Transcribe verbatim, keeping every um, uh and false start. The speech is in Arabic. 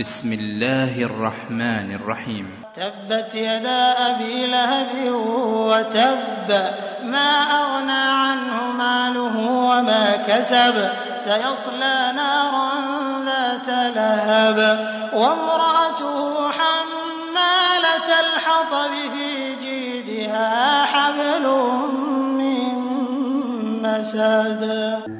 بسم الله الرحمن الرحيم. تبت يدا أبي لهب وتب، ما أغنى عنه ماله وما كسب، سيصلى نارا ذات لهب، وامرأته حمالة الحطب في جيدها حبل من مسد.